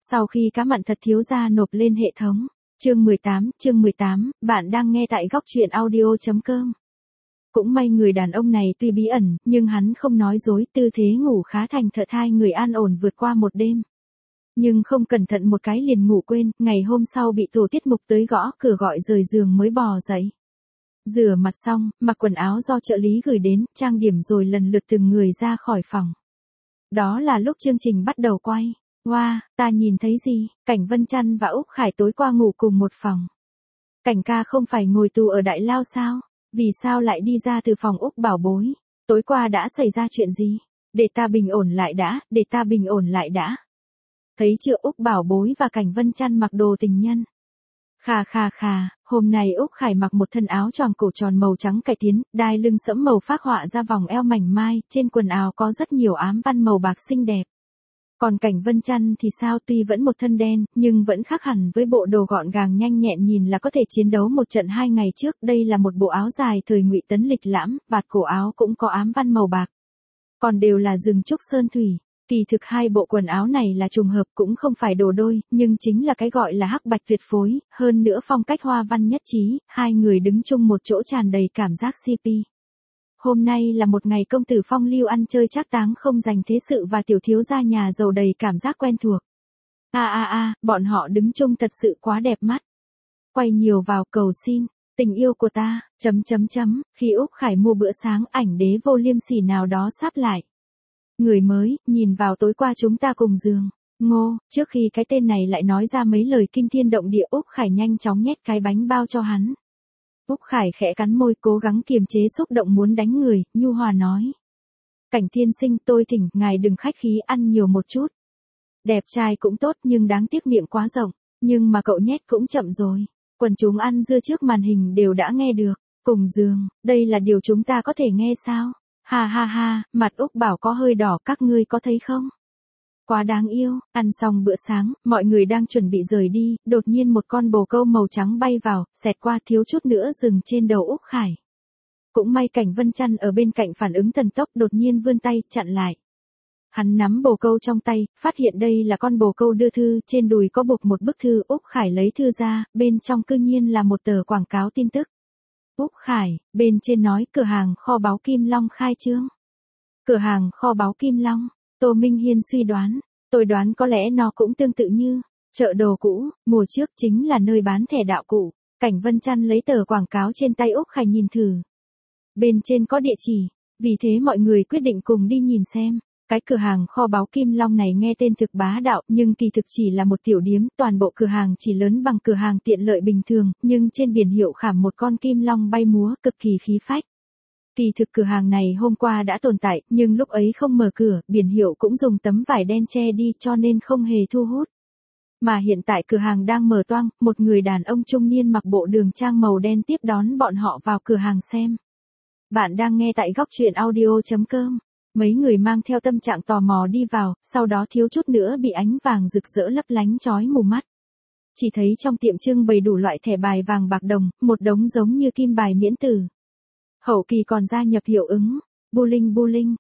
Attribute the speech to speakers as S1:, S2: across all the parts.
S1: Sau khi cá mặn thật thiếu gia nộp lên hệ thống. Chương 18, bạn đang nghe tại góc truyện audio.com. Cũng may người đàn ông này tuy bí ẩn, nhưng hắn không nói dối, tư thế ngủ khá thành thật, hai người an ổn vượt qua một đêm. Nhưng không cẩn thận một cái liền ngủ quên, ngày hôm sau bị tổ tiết mục tới gõ cửa gọi rời giường mới bò dậy. Rửa mặt xong, mặc quần áo do trợ lý gửi đến, trang điểm rồi lần lượt từng người ra khỏi phòng. Đó là lúc chương trình bắt đầu quay. Wow, ta nhìn thấy gì? Cảnh Vân Chăn và Úc Khải tối qua ngủ cùng một phòng. Cảnh ca không phải ngồi tù ở Đại Lao sao? Vì sao lại đi ra từ phòng Úc bảo bối? Tối qua đã xảy ra chuyện gì? Để ta bình ổn lại đã. Thấy chưa, Úc bảo bối và Cảnh Vân Chăn mặc đồ tình nhân. Khà, hôm nay Úc Khải mặc một thân áo choàng cổ tròn màu trắng cải tiến, đai lưng sẫm màu phác họa ra vòng eo mảnh mai, trên quần áo có rất nhiều ám văn màu bạc xinh đẹp. Còn Cảnh Vân Chăn thì sao, tuy vẫn một thân đen, nhưng vẫn khác hẳn với bộ đồ gọn gàng nhanh nhẹn nhìn là có thể chiến đấu một trận 2 ngày trước. Đây là một bộ áo dài thời Ngụy Tấn lịch lãm, vạt cổ áo cũng có ám văn màu bạc. Còn đều là rừng trúc sơn thủy. Kỳ thực hai bộ quần áo này là trùng hợp, cũng không phải đồ đôi, nhưng chính là cái gọi là hắc bạch tuyệt phối, hơn nữa phong cách hoa văn nhất trí, hai người đứng chung một chỗ tràn đầy cảm giác CP. Hôm nay là một ngày công tử phong lưu ăn chơi trác táng không dành thế sự và tiểu thiếu gia nhà giàu đầy cảm giác quen thuộc. Bọn họ đứng chung thật sự quá đẹp mắt. Quay nhiều vào cầu xin, tình yêu của ta, khi Úc Khải mua bữa sáng ảnh đế vô liêm sỉ nào đó sáp lại. Người mới, nhìn vào tối qua chúng ta cùng giường. Ngô, trước khi cái tên này lại nói ra mấy lời kinh thiên động địa, Úc Khải nhanh chóng nhét cái bánh bao cho hắn. Úc Khải khẽ cắn môi cố gắng kiềm chế xúc động muốn đánh người, nhu hòa nói. Cảnh tiên sinh, tôi thỉnh ngài đừng khách khí, ăn nhiều một chút. Đẹp trai cũng tốt nhưng đáng tiếc miệng quá rộng, nhưng mà cậu nhét cũng chậm rồi. Quần chúng ăn dưa trước màn hình đều đã nghe được. Cùng giường, đây là điều chúng ta có thể nghe sao? Ha, mặt Úc bảo có hơi đỏ, các ngươi có thấy không? Quá đáng yêu. Ăn xong bữa sáng, mọi người đang chuẩn bị rời đi, đột nhiên một con bồ câu màu trắng bay vào, xẹt qua thiếu chút nữa dừng trên đầu Úc Khải. Cũng may Cảnh Vân Chăn ở bên cạnh phản ứng thần tốc, đột nhiên vươn tay, chặn lại. Hắn nắm bồ câu trong tay, phát hiện đây là con bồ câu đưa thư, trên đùi có buộc một bức thư. Úc Khải lấy thư ra, bên trong cư nhiên là một tờ quảng cáo tin tức. Úc Khải, bên trên nói cửa hàng kho báu Kim Long khai trương. Cửa hàng kho báu Kim Long, Tô Minh Hiên suy đoán, tôi đoán có lẽ nó cũng tương tự như chợ đồ cũ, mùa trước chính là nơi bán thẻ đạo cụ. Cảnh Vân Chăn lấy tờ quảng cáo trên tay Úc Khải nhìn thử. Bên trên có địa chỉ, vì thế mọi người quyết định cùng đi nhìn xem. Cái cửa hàng kho báu Kim Long này nghe tên thực bá đạo, nhưng kỳ thực chỉ là một tiểu điếm, toàn bộ cửa hàng chỉ lớn bằng cửa hàng tiện lợi bình thường, nhưng trên biển hiệu khảm một con kim long bay múa, cực kỳ khí phách. Kỳ thực cửa hàng này hôm qua đã tồn tại, nhưng lúc ấy không mở cửa, biển hiệu cũng dùng tấm vải đen che đi cho nên không hề thu hút. Mà hiện tại cửa hàng đang mở toang, một người đàn ông trung niên mặc bộ đường trang màu đen tiếp đón bọn họ vào cửa hàng xem. Bạn đang nghe tại góc truyện audio.com. Mấy người mang theo tâm trạng tò mò đi vào, sau đó thiếu chút nữa bị ánh vàng rực rỡ lấp lánh chói mù mắt. Chỉ thấy trong tiệm trưng bày đủ loại thẻ bài vàng bạc đồng, một đống giống như kim bài miễn tử. Hậu kỳ còn gia nhập hiệu ứng. Bowling,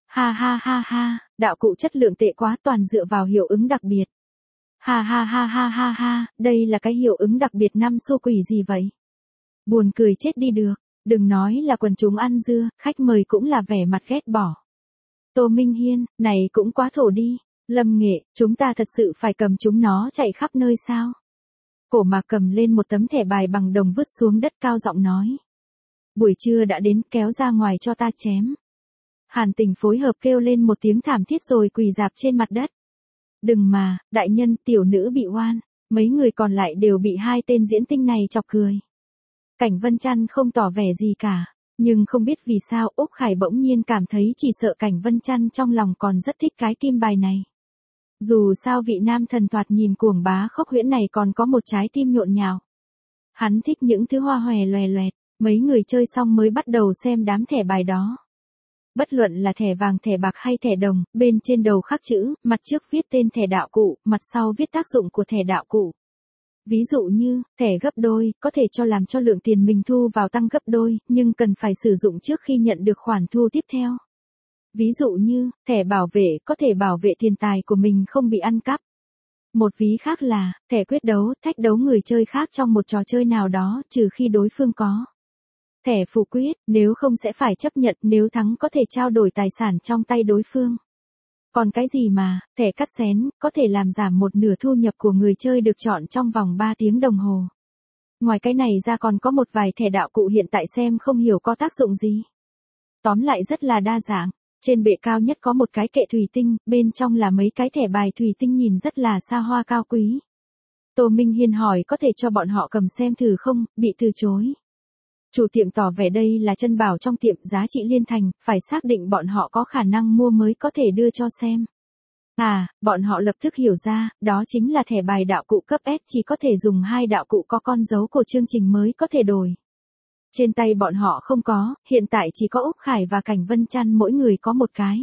S1: ha, đạo cụ chất lượng tệ quá, toàn dựa vào hiệu ứng đặc biệt. Ha, đây là cái hiệu ứng đặc biệt 5 xu quỷ gì vậy? Buồn cười chết đi được, đừng nói là quần chúng ăn dưa, khách mời cũng là vẻ mặt ghét bỏ. Tô Minh Hiên, này cũng quá thổ đi. Lâm Nghệ, chúng ta thật sự phải cầm chúng nó chạy khắp nơi sao? Cổ Mạc cầm lên một tấm thẻ bài bằng đồng vứt xuống đất, cao giọng nói. Buổi trưa đã đến, kéo ra ngoài cho ta chém. Hàn Tình phối hợp kêu lên một tiếng thảm thiết rồi quỳ rạp trên mặt đất. Đừng mà, đại nhân, tiểu nữ bị oan. Mấy người còn lại đều bị hai tên diễn tinh này chọc cười. Cảnh Vân Chăn không tỏ vẻ gì cả. Nhưng không biết vì sao Úc Khải bỗng nhiên cảm thấy chỉ sợ Cảnh Vân Chăn trong lòng còn rất thích cái kim bài này. Dù sao vị nam thần thoạt nhìn cuồng bá khốc huyễn này còn có một trái tim nhộn nhạo. Hắn thích những thứ hoa hòe loè loẹt. Mấy người chơi xong mới bắt đầu xem đám thẻ bài đó. Bất luận là thẻ vàng, thẻ bạc hay thẻ đồng, bên trên đầu khắc chữ, mặt trước viết tên thẻ đạo cụ, mặt sau viết tác dụng của thẻ đạo cụ. Ví dụ như, thẻ gấp đôi, có thể cho làm cho lượng tiền mình thu vào tăng gấp đôi, nhưng cần phải sử dụng trước khi nhận được khoản thu tiếp theo. Ví dụ như, thẻ bảo vệ, có thể bảo vệ tiền tài của mình không bị ăn cắp. Một ví khác là, thẻ quyết đấu, thách đấu người chơi khác trong một trò chơi nào đó, trừ khi đối phương có thẻ phủ quyết, nếu không sẽ phải chấp nhận, nếu thắng có thể trao đổi tài sản trong tay đối phương. Còn cái gì mà, thẻ cắt xén, có thể làm giảm một nửa thu nhập của người chơi được chọn trong vòng 3 tiếng đồng hồ. Ngoài cái này ra còn có một vài thẻ đạo cụ hiện tại xem không hiểu có tác dụng gì. Tóm lại rất là đa dạng. Trên bệ cao nhất có một cái kệ thủy tinh, bên trong là mấy cái thẻ bài thủy tinh nhìn rất là xa hoa cao quý. Tô Minh Hiên hỏi có thể cho bọn họ cầm xem thử không, bị từ chối. Chủ tiệm tỏ vẻ đây là chân bảo trong tiệm, giá trị liên thành, phải xác định bọn họ có khả năng mua mới có thể đưa cho xem. À, bọn họ lập tức hiểu ra, đó chính là thẻ bài đạo cụ cấp S, chỉ có thể dùng 2 đạo cụ có con dấu của chương trình mới có thể đổi. Trên tay bọn họ không có, hiện tại chỉ có Úc Khải và Cảnh Vân Chăn mỗi người có một cái.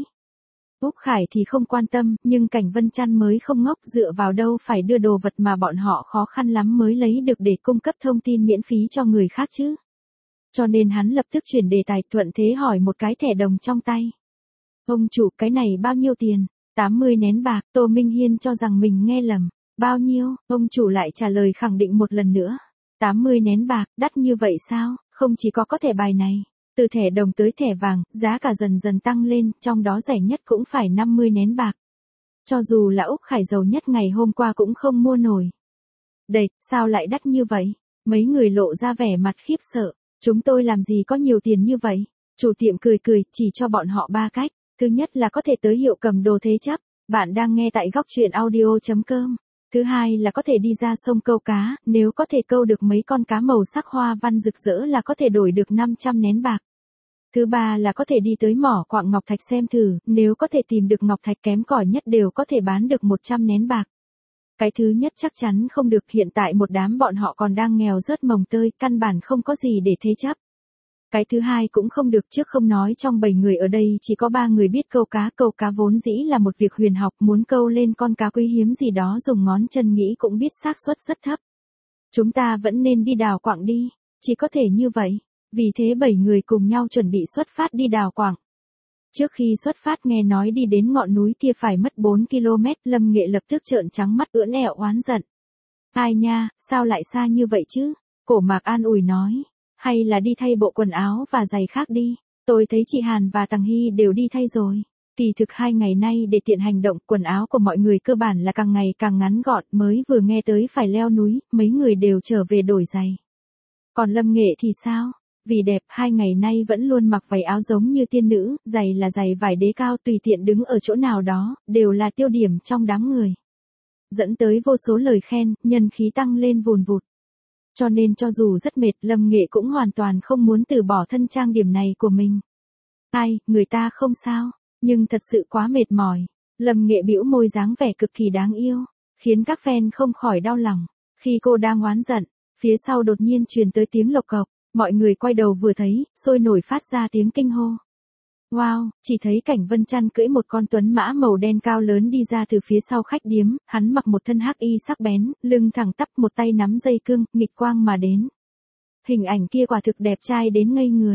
S1: Úc Khải thì không quan tâm, nhưng Cảnh Vân Chăn mới không ngốc, dựa vào đâu phải đưa đồ vật mà bọn họ khó khăn lắm mới lấy được để cung cấp thông tin miễn phí cho người khác chứ. Cho nên hắn lập tức chuyển đề tài, thuận thế hỏi một cái thẻ đồng trong tay. Ông chủ, cái này bao nhiêu tiền? 80 nén bạc. Tô Minh Hiên cho rằng mình nghe lầm. Bao nhiêu? Ông chủ lại trả lời khẳng định một lần nữa. 80 nén bạc, đắt như vậy sao? Không chỉ có thẻ bài này. Từ thẻ đồng tới thẻ vàng, giá cả dần dần tăng lên, trong đó rẻ nhất cũng phải 50 nén bạc. Cho dù là Úc Khải giàu nhất ngày hôm qua cũng không mua nổi. Đệt, sao lại đắt như vậy? Mấy người lộ ra vẻ mặt khiếp sợ. Chúng tôi làm gì có nhiều tiền như vậy? Chủ tiệm cười cười, chỉ cho bọn họ 3 cách. Thứ nhất là có thể tới hiệu cầm đồ thế chấp. Bạn đang nghe tại góc truyện audio.com. Thứ hai là có thể đi ra sông câu cá, nếu có thể câu được mấy con cá màu sắc hoa văn rực rỡ là có thể đổi được 500 nén bạc. Thứ ba là có thể đi tới mỏ quặng ngọc thạch xem thử, nếu có thể tìm được ngọc thạch kém cỏi nhất đều có thể bán được 100 nén bạc. Cái thứ nhất chắc chắn không được, hiện tại một đám bọn họ còn đang nghèo rớt mồng tơi, căn bản không có gì để thế chấp. Cái thứ hai cũng không được, trước không nói trong 7 người ở đây chỉ có 3 người biết câu cá vốn dĩ là một việc huyền học, muốn câu lên con cá quý hiếm gì đó dùng ngón chân nghĩ cũng biết xác suất rất thấp. Chúng ta vẫn nên đi đào quặng đi, chỉ có thể như vậy. Vì thế 7 người cùng nhau chuẩn bị xuất phát đi đào quặng. Trước khi xuất phát nghe nói đi đến ngọn núi kia phải mất 4 km, Lâm Nghệ lập tức trợn trắng mắt ưỡn ẹo oán giận. Ai nha, sao lại xa như vậy chứ? Cổ Mạc an ủi nói. Hay là đi thay bộ quần áo và giày khác đi. Tôi thấy chị Hàn và Tằng Hy đều đi thay rồi. Kỳ thực 2 ngày nay để tiện hành động, quần áo của mọi người cơ bản là càng ngày càng ngắn gọn, mới vừa nghe tới phải leo núi, mấy người đều trở về đổi giày. Còn Lâm Nghệ thì sao? Vì đẹp 2 ngày nay vẫn luôn mặc váy áo giống như tiên nữ, giày là giày vải đế cao, tùy tiện đứng ở chỗ nào đó, đều là tiêu điểm trong đám người. Dẫn tới vô số lời khen, nhân khí tăng lên vùn vụt. Cho nên cho dù rất mệt, Lâm Nghệ cũng hoàn toàn không muốn từ bỏ thân trang điểm này của mình. Ai, người ta không sao, nhưng thật sự quá mệt mỏi. Lâm Nghệ bĩu môi dáng vẻ cực kỳ đáng yêu, khiến các fan không khỏi đau lòng. Khi cô đang oán giận, phía sau đột nhiên truyền tới tiếng lộc cộc, mọi người quay đầu vừa thấy, sôi nổi phát ra tiếng kinh hô. Wow, chỉ thấy Cảnh Vân Chăn cưỡi một con tuấn mã màu đen cao lớn đi ra từ phía sau khách điếm, hắn mặc một thân hắc y sắc bén, lưng thẳng tắp, một tay nắm dây cương, nghịch quang mà đến. Hình ảnh kia quả thực đẹp trai đến ngây người.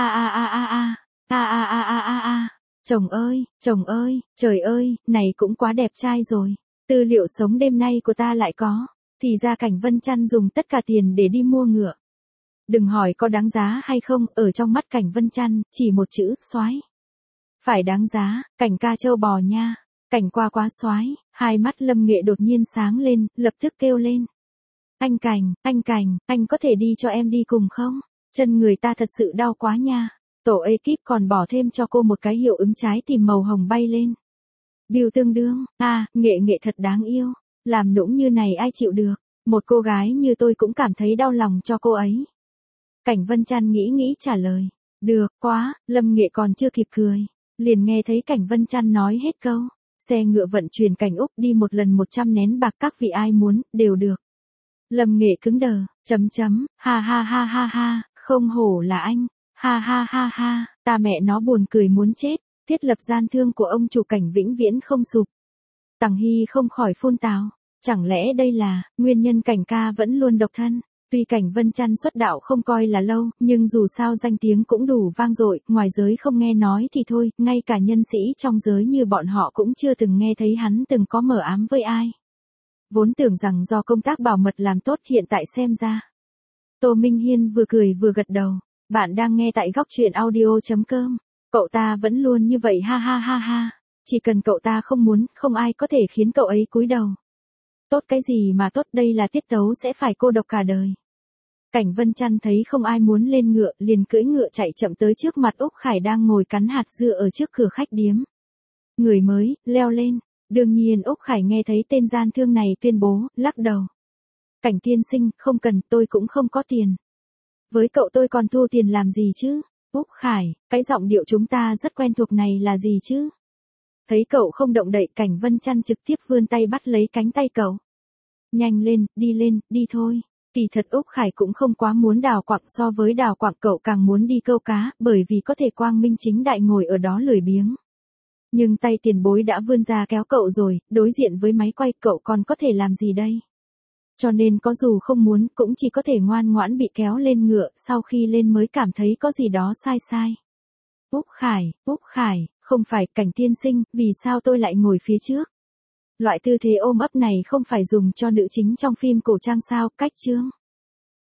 S1: Chồng ơi, trời ơi, này cũng quá đẹp trai rồi. Tư liệu sống đêm nay của ta lại có. Thì ra Cảnh Vân Chăn dùng tất cả tiền để đi mua ngựa. Đừng hỏi có đáng giá hay không, ở trong mắt Cảnh Vân Chăn, chỉ một chữ, soái. Phải đáng giá, Cảnh ca châu bò nha. Cảnh qua quá soái. Hai mắt Lâm Nghệ đột nhiên sáng lên, lập tức kêu lên. Anh Cảnh, anh có thể đi cho em đi cùng không? Chân người ta thật sự đau quá nha. Tổ ekip còn bỏ thêm cho cô một cái hiệu ứng trái tim màu hồng bay lên. Bill tương đương, Nghệ thật đáng yêu. Làm nũng như này ai chịu được. Một cô gái như tôi cũng cảm thấy đau lòng cho cô ấy. Cảnh Vân Chăn nghĩ trả lời. Được quá, Lâm Nghệ còn chưa kịp cười. Liền nghe thấy Cảnh Vân Chăn nói hết câu. Xe ngựa vận chuyển Cảnh Úc đi một lần 100 nén bạc, các vị ai muốn, đều được. Lâm Nghệ cứng đờ, ha, không hổ là anh, ha, ta mẹ nó buồn cười muốn chết, thiết lập gian thương của ông chủ Cảnh vĩnh viễn không sụp. Tằng Hy không khỏi phun tào, chẳng lẽ đây là nguyên nhân Cảnh ca vẫn luôn độc thân. Tuy Cảnh Vân Chăn xuất đạo không coi là lâu, nhưng dù sao danh tiếng cũng đủ vang dội, ngoài giới không nghe nói thì thôi, ngay cả nhân sĩ trong giới như bọn họ cũng chưa từng nghe thấy hắn từng có mờ ám với ai. Vốn tưởng rằng do công tác bảo mật làm tốt hiện tại xem ra. Tô Minh Hiên vừa cười vừa gật đầu. Bạn đang nghe tại góc truyện audio.com. Cậu ta vẫn luôn như vậy ha ha ha ha. Chỉ cần cậu ta không muốn, không ai có thể khiến cậu ấy cúi đầu. Tốt cái gì mà tốt, đây là tiết tấu sẽ phải cô độc cả đời. Cảnh Vân Chăn thấy không ai muốn lên ngựa, liền cưỡi ngựa chạy chậm tới trước mặt Úc Khải đang ngồi cắn hạt dưa ở trước cửa khách điếm. Người mới, leo lên. Đương nhiên Úc Khải nghe thấy tên gian thương này tuyên bố, lắc đầu. Cảnh tiên sinh, không cần, tôi cũng không có tiền. Với cậu tôi còn thu tiền làm gì chứ? Úc Khải, cái giọng điệu chúng ta rất quen thuộc này là gì chứ? Thấy cậu không động đậy, Cảnh Vân Chăn trực tiếp vươn tay bắt lấy cánh tay cậu. Nhanh lên, đi thôi. Kỳ thật Úc Khải cũng không quá muốn đào quặng, so với đào quặng cậu càng muốn đi câu cá, bởi vì có thể quang minh chính đại ngồi ở đó lười biếng. Nhưng tay tiền bối đã vươn ra kéo cậu rồi, đối diện với máy quay cậu còn có thể làm gì đây? Cho nên có dù không muốn cũng chỉ có thể ngoan ngoãn bị kéo lên ngựa, sau khi lên mới cảm thấy có gì đó sai sai. Úc Khải, không phải, Cảnh tiên sinh, vì sao tôi lại ngồi phía trước? Loại tư thế ôm ấp này không phải dùng cho nữ chính trong phim cổ trang sao? Cách chương.